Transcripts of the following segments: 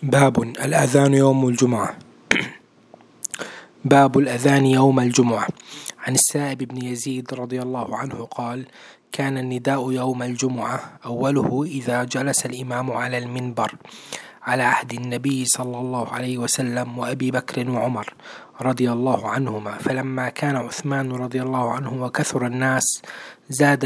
باب الأذان يوم الجمعة. باب الأذان يوم الجمعة. عن السائب بن يزيد رضي الله عنه قال: كان النداء يوم الجمعة أوله إذا جلس الإمام على المنبر على عهد النبي صلى الله عليه وسلم وأبي بكر وعمر رضي الله عنهما، فلما كان عثمان رضي الله عنه وكثر الناس زاد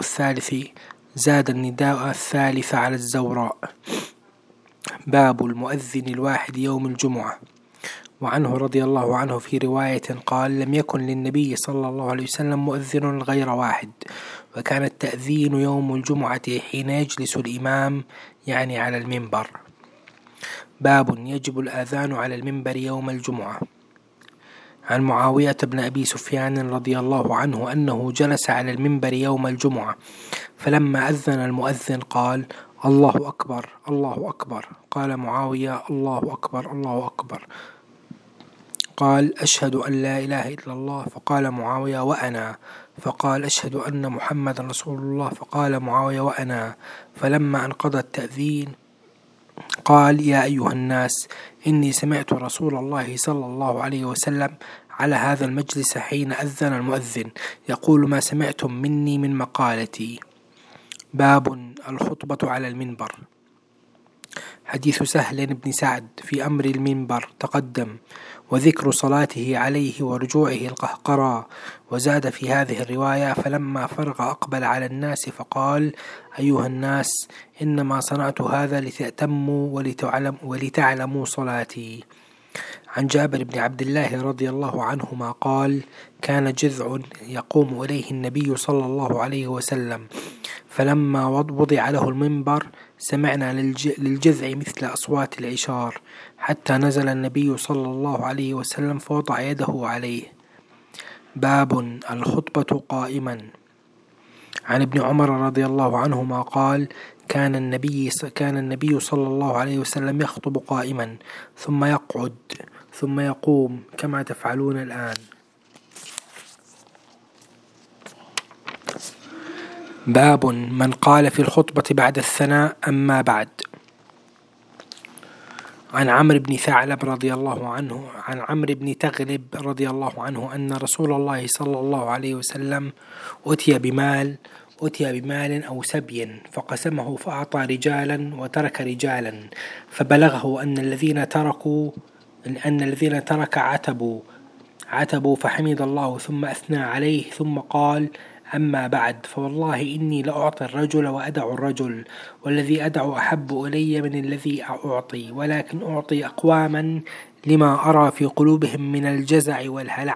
النداء الثالث على الزوراء. باب المؤذن الواحد يوم الجمعة. وعنه رضي الله عنه في رواية قال: لم يكن للنبي صلى الله عليه وسلم مؤذن غير واحد، وكان التأذين يوم الجمعة حين يجلس الإمام، يعني على المنبر. باب يجب الآذان على المنبر يوم الجمعة. عن معاوية بن أبي سفيان رضي الله عنه أنه جلس على المنبر يوم الجمعة، فلما أذن المؤذن قال: الله أكبر الله أكبر. قال معاوية: الله أكبر الله أكبر. قال: أشهد أن لا إله إلا الله. فقال معاوية: وأنا. فقال: أشهد أن محمد رسول الله. فقال معاوية: وأنا. فلما انقضى التأذين قال: يا أيها الناس، إني سمعت رسول الله صلى الله عليه وسلم على هذا المجلس حين أذن المؤذن يقول ما سمعتم مني من مقالتي. باب الخطبة على المنبر. حديث سهل بن سعد في أمر المنبر تقدم، وذكر صلاته عليه ورجوعه القهقرى. وزاد في هذه الرواية: فلما فرغ أقبل على الناس فقال: أيها الناس، إنما صنعت هذا لتأتموا ولتعلموا صلاتي. عن جابر بن عبد الله رضي الله عنهما قال: كان جذع يقوم إليه النبي صلى الله عليه وسلم، فلما وضع له المنبر سمعنا للجذع مثل أصوات العشار، حتى نزل النبي صلى الله عليه وسلم فوضع يده عليه. باب الخطبة قائما. عن ابن عمر رضي الله عنهما قال: كان النبي صلى الله عليه وسلم يخطب قائما، ثم يقعد، ثم يقوم كما تفعلون الآن. باب من قال في الخطبة بعد الثناء: أما بعد. عن عمرو بن ثعلب رضي الله عنه عن عمرو بن تغلب رضي الله عنه أن رسول الله صلى الله عليه وسلم أتي بمال أو سبي، فقسمه فأعطى رجالا وترك رجالا، فبلغه أن الذين ترك عتبوا، فحمد الله ثم أثنى عليه، ثم قال: أما بعد، فوالله إني لأعطي الرجل وأدع الرجل، والذي أدع أحب إلي من الذي أعطي، ولكن أعطي أقواما لما أرى في قلوبهم من الجزع والهلع،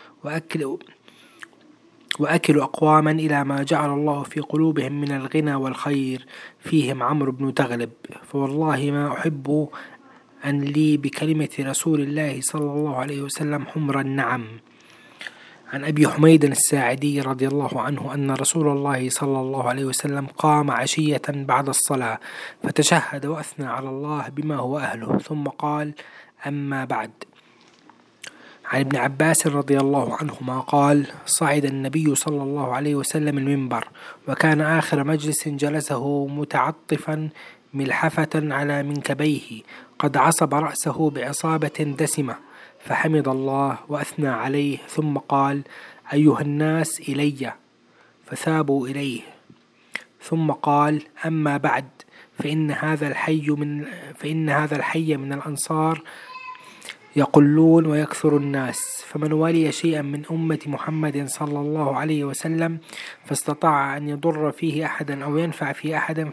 وأكل أقواما إلى ما جعل الله في قلوبهم من الغنى والخير، فيهم عمرو بن تغلب، فوالله ما أحب أن لي بكلمة رسول الله صلى الله عليه وسلم حمر النعم. عن أبي حميد الساعدي رضي الله عنه أن رسول الله صلى الله عليه وسلم قام عشية بعد الصلاة، فتشهد وأثنى على الله بما هو أهله، ثم قال: أما بعد. عن ابن عباس رضي الله عنهما قال: صعد النبي صلى الله عليه وسلم المنبر، وكان آخر مجلس جلسه متعطفا ملحفة على منكبيه، قد عصب رأسه بعصابة دسمة، فحمد الله وأثنى عليه، ثم قال: أيها الناس إلي، فثابوا إليه، ثم قال: أما بعد، فإن هذا الحي من الأنصار يقلون ويكثر الناس، فمن ولي شيئا من أمة محمد صلى الله عليه وسلم فاستطاع أن يضر فيه أحدا أو ينفع فيه أحدا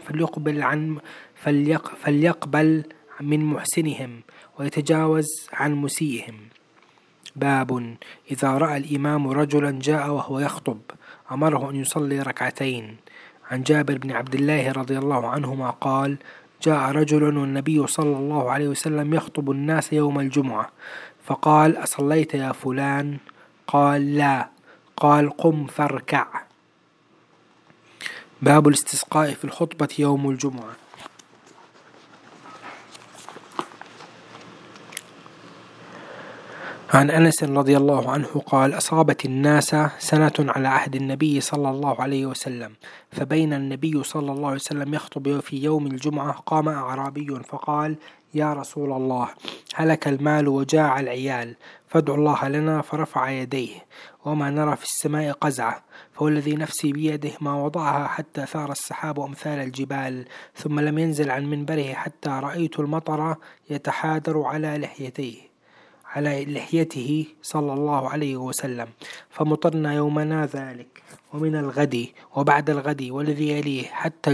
فليقبل من محسنهم ويتجاوز عن مسيئهم. باب إذا رأى الإمام رجلا جاء وهو يخطب أمره أن يصلي ركعتين. عن جابر بن عبد الله رضي الله عنهما قال: جاء رجل والنبي صلى الله عليه وسلم يخطب الناس يوم الجمعة، فقال: أصليت يا فلان؟ قال: لا. قال: قم فاركع. باب الاستسقاء في الخطبة يوم الجمعة. عن أنس رضي الله عنه قال: أصابت الناس سنة على عهد النبي صلى الله عليه وسلم، فبين النبي صلى الله عليه وسلم يخطب في يوم الجمعة قام أعرابي فقال: يا رسول الله، هلك المال وجاع العيال، فادع الله لنا. فرفع يديه وما نرى في السماء قزعة، فوالذي نفسي بيده ما وضعها حتى ثار السحاب أمثال الجبال، ثم لم ينزل عن منبره حتى رأيت المطر يتحادر على لحيته صلى الله عليه وسلم، فمطرنا يومنا ذلك ومن الغد وبعد الغد والذي يليه حتى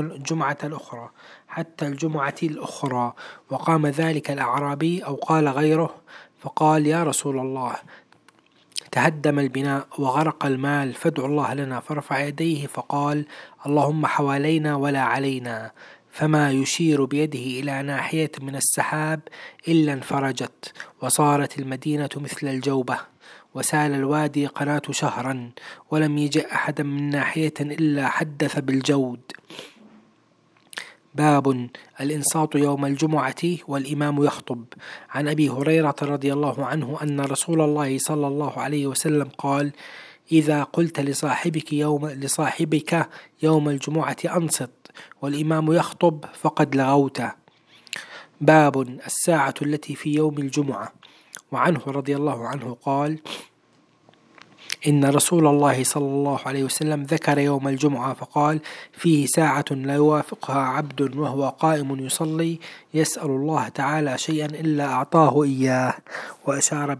الجمعة الأخرى. وقام ذلك الأعرابي أو قال غيره فقال: يا رسول الله، تهدم البناء وغرق المال، فادع الله لنا. فرفع يديه فقال: اللهم حوالينا ولا علينا. فما يشير بيده إلى ناحية من السحاب إلا انفرجت، وصارت المدينة مثل الجوبة، وسال الوادي قناة شهرا، ولم يجئ أحدا من ناحية إلا حدث بالجود. باب الإنصات يوم الجمعة والإمام يخطب. عن أبي هريرة رضي الله عنه أن رسول الله صلى الله عليه وسلم قال: إذا قلت لصاحبك يوم الجمعة أنصت والإمام يخطب فقد لغوت. باب الساعة التي في يوم الجمعة. وعنه رضي الله عنه قال: إن رسول الله صلى الله عليه وسلم ذكر يوم الجمعة فقال: فيه ساعة لا يوافقها عبد وهو قائم يصلي يسأل الله تعالى شيئا إلا أعطاه إياه، وأشار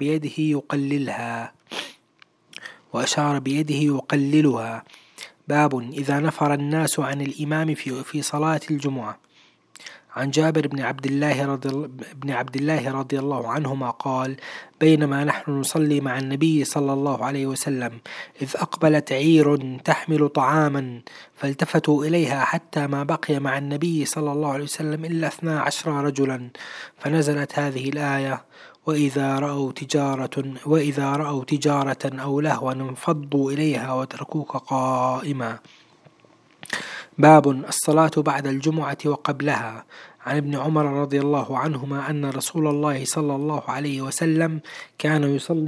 بيده يقللها. باب إذا نفر الناس عن الإمام في صلاة الجمعة. عن جابر بن عبد الله رضي الله عنهما قال: بينما نحن نصلي مع النبي صلى الله عليه وسلم إذ أقبلت عير تحمل طعاما، فالتفتوا إليها حتى ما بقي مع النبي صلى الله عليه وسلم إلا 12 رجلا، فنزلت هذه الآية: وإذا رأوا تجارة أو لهوا انفضوا إليها وتركوك قائما. باب الصلاة بعد الجمعة وقبلها. عن ابن عمر رضي الله عنهما أن رسول الله صلى الله عليه وسلم كان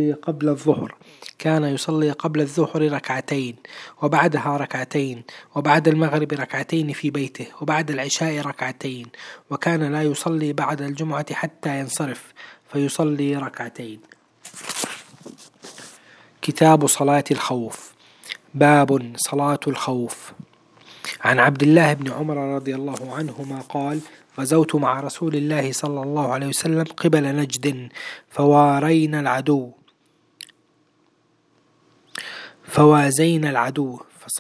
يصلي قبل الظهر ركعتين، وبعدها ركعتين، وبعد المغرب ركعتين في بيته، وبعد العشاء ركعتين، وكان لا يصلي بعد الجمعة حتى ينصرف فيصلي ركعتين. كتاب صلاة الخوف. باب صلاة الخوف. عن عبد الله بن عمر رضي الله عنهما قال: غزوت مع رسول الله صلى الله عليه وسلم قبل نجد، فوازينا العدو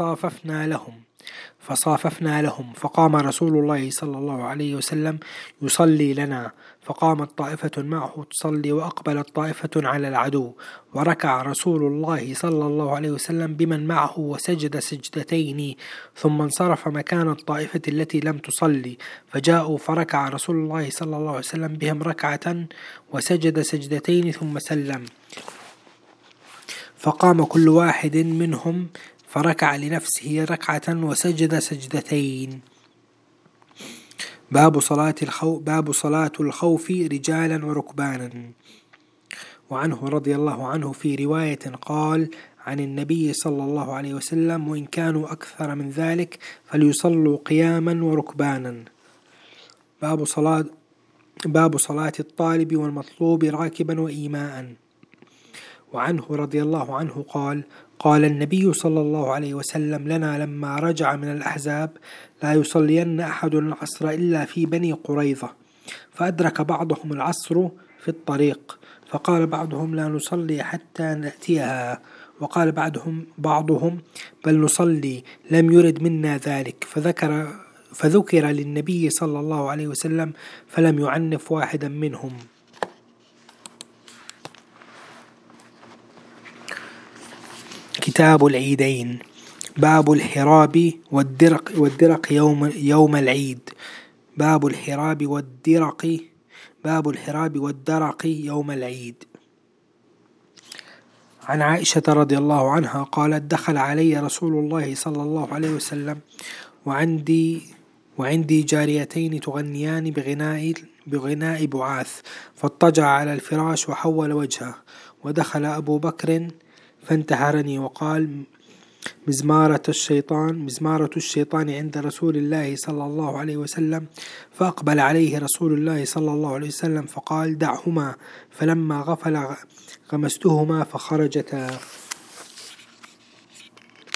فصاففنا لهم، فقام رسول الله صلى الله عليه وسلم يصلي لنا، فقامت طائفة معه تصلي، وأقبلت طائفة على العدو، وركع رسول الله صلى الله عليه وسلم بمن معه وسجد سجدتين، ثم انصرف مكان الطائفة التي لم تصلي، فجاءوا فركع رسول الله صلى الله عليه وسلم بهم ركعة وسجد سجدتين ثم سلم، فقام كل واحد منهم فركع لنفسه ركعة وسجد سجدتين. باب صلاة الخوف رجالا وركبانا. وعنه رضي الله عنه في رواية قال عن النبي صلى الله عليه وسلم: وإن كانوا أكثر من ذلك فليصلوا قياما وركبانا. باب صلاة الطالب والمطلوب راكبا وإيماء. وعنه رضي الله عنه قال النبي صلى الله عليه وسلم لنا لما رجع من الأحزاب: لا يصلين أحد العصر إلا في بني قريظة. فأدرك بعضهم العصر في الطريق، فقال بعضهم: لا نصلي حتى نأتيها. وقال بعضهم: بل نصلي، لم يرد منا ذلك. فذكر للنبي صلى الله عليه وسلم فلم يعنف واحدا منهم. كتاب العيدين. باب الحراب والدرق يوم العيد. باب الحراب والدرق يوم العيد. عن عائشة رضي الله عنها قالت: دخل علي رسول الله صلى الله عليه وسلم وعندي جاريتين تغنيان بغناء بعاث. فاضطجع على الفراش وحول وجهه، ودخل أبو بكر فانتهرني وقال: مزمارة الشيطان عند رسول الله صلى الله عليه وسلم. فأقبل عليه رسول الله صلى الله عليه وسلم فقال: دعهما. فلما غفل غمستهما فخرجتا.